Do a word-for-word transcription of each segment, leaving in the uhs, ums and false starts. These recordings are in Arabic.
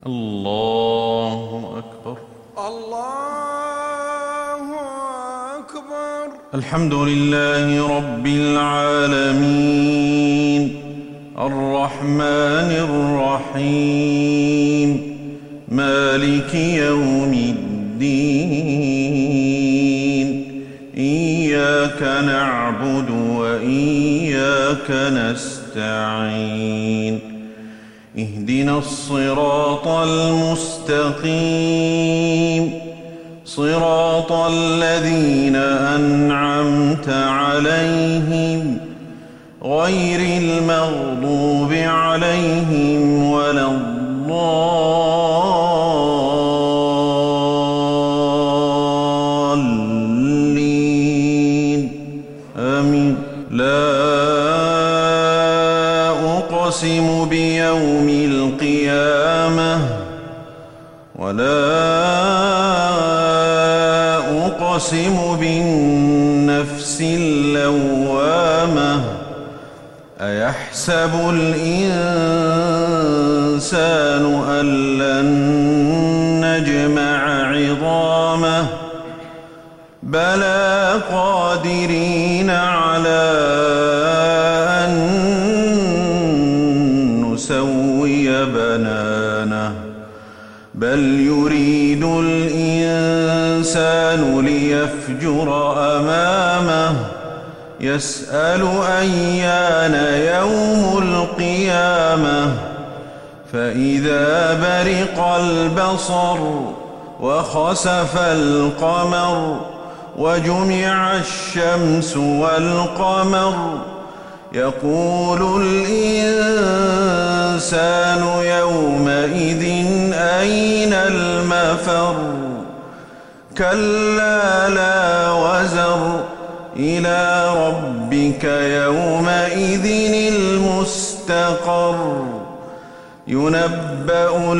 الله أكبر. الله أكبر. الحمد لله رب العالمين الرحمن الرحيم مالك يوم الدين إياك نعبد وإياك نستعين اهدنا الصراط المستقيم صراط الذين أنعمت عليهم غير المغضوب عليهم ولا الضالين آمين. لا أقسم بيوم القيامة ولا أقسم بالنفس اللوامة أيحسب الإنسان أن لن نجمع عظامه بلى قادرين على أن نسوي بنانه بل يريد الإنسان ليفجر أمامه يسأل أيان يوم القيامة فإذا برق البصر وخسف القمر وجمع الشمس والقمر يقول الإنسان يومئذ أين المفر كلا لا وزر إلى ربك يومئذ المستقر ينبأ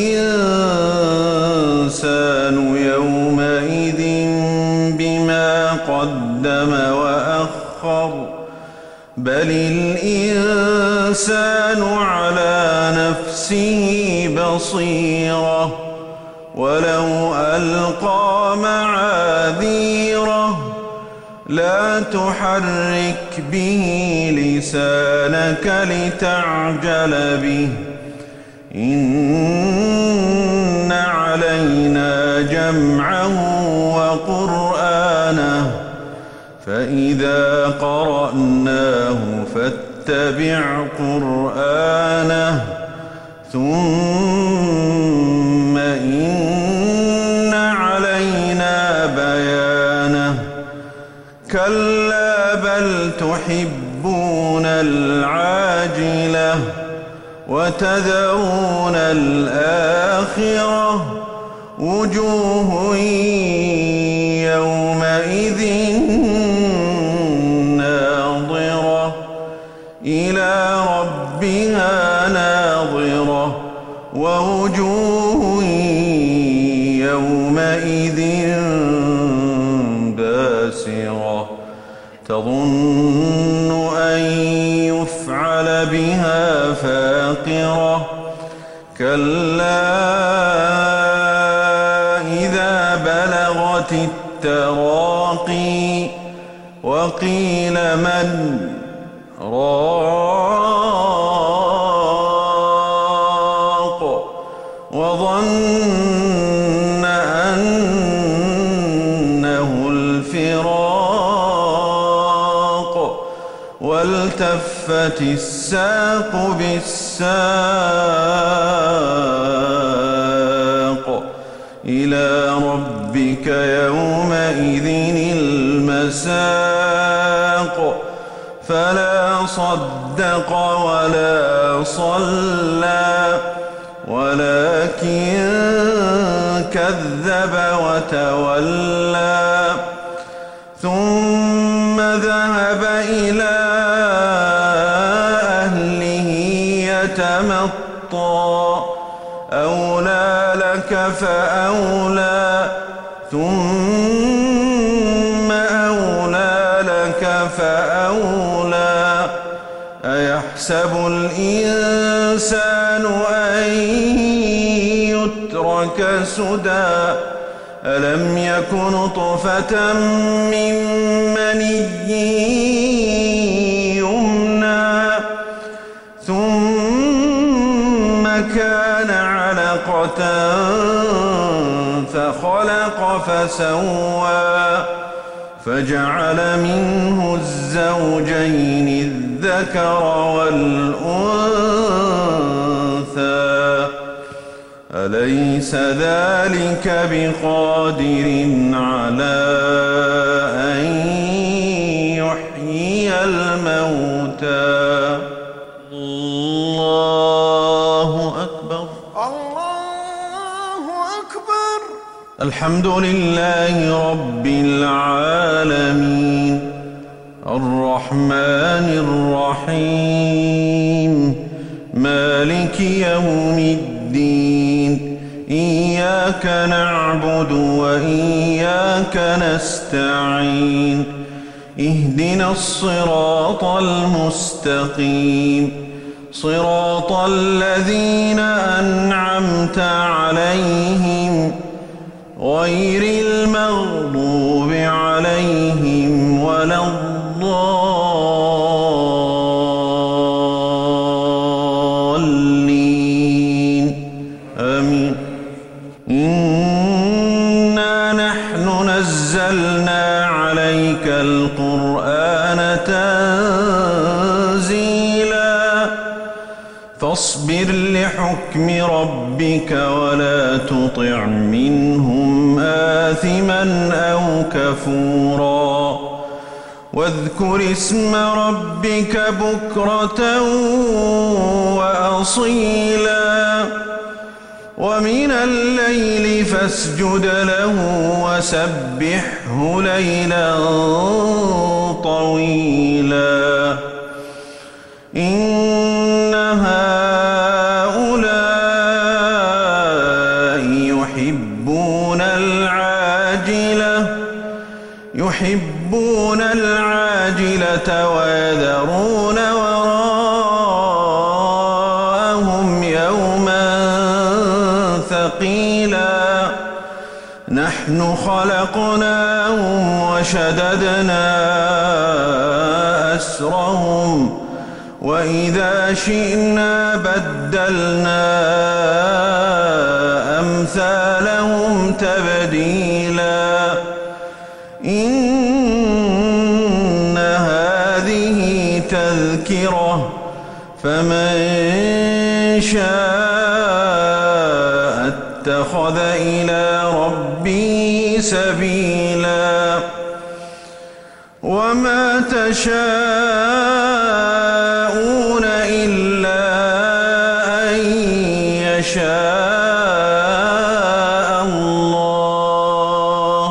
الإنسان يومئذ بما قدم وأخر بل الإنسان على نفسه بصيرة ولو ألقى معاذيره لا تحرك به لسانك لتعجل به إن علينا جمعه وقرآنه فإذا قرأناه فاتبع قرآنه ثم إن علينا بيانه كلا بل تحبون العاجلة وتذرون الآخرة وجوه يومئذ ناظرة إلى ربها ناظرة ووجوه يومئذ باسرة تظن أن يفعل بها فاقرة كلا إذا بلغت التراقي وقيل من راق وظن أنه الفراق والتفت الساق بالساق إلى ربك يومئذ المساق فلا صدق ولا صلى ولكن كذب وتولى ثم ذهب إلى أهله يتمطى أولى لك فأولى ثم أولى لك فأولى أيحسب الإنسان أن أدرك سدى ألم يك نطفة من مني يمنى ثم كان علقة فخلق فسوى فجعل منه الزوجين الذكر والأنثى أليس ذلك بقادر على أن يحيي الموتى الله أكبر الله أكبر. الحمد لله رب العالمين الرحمن الرحيم مالك يوم الدين إياك نعبد وإياك نستعين اهدنا الصراط المستقيم صراط الذين أنعمت عليهم غير المغضوب عليهم ولا الضالين آمين. إنا نحن نزلنا عليك القرآن تنزيلا فاصبر لحكم ربك ولا تطع منهم آثما أو كفورا واذكر اسم ربك بكرة وأصيلا ومن الليل فاسجد له وسبحه ليلا طويلا إن هؤلاء يحبون العاجلة يحبون العاجلة ويذرون وراءهم يوما ثقيلا نحن خلقناهم وشددنا أسرهم وإذا شئنا بدلنا أمثالهم تبديلا إن هذه تذكرة فمن شاء اتخذ إلى ربه سبيلا وما تشاءون إلا أن يشاء الله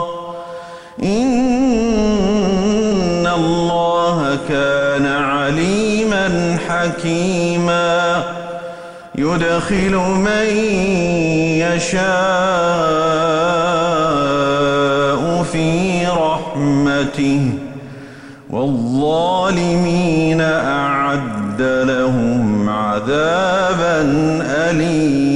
إن الله كان عليما حكيما يدخل من يشاء في رحمته والظالمين أعد لهم عذابا أليما.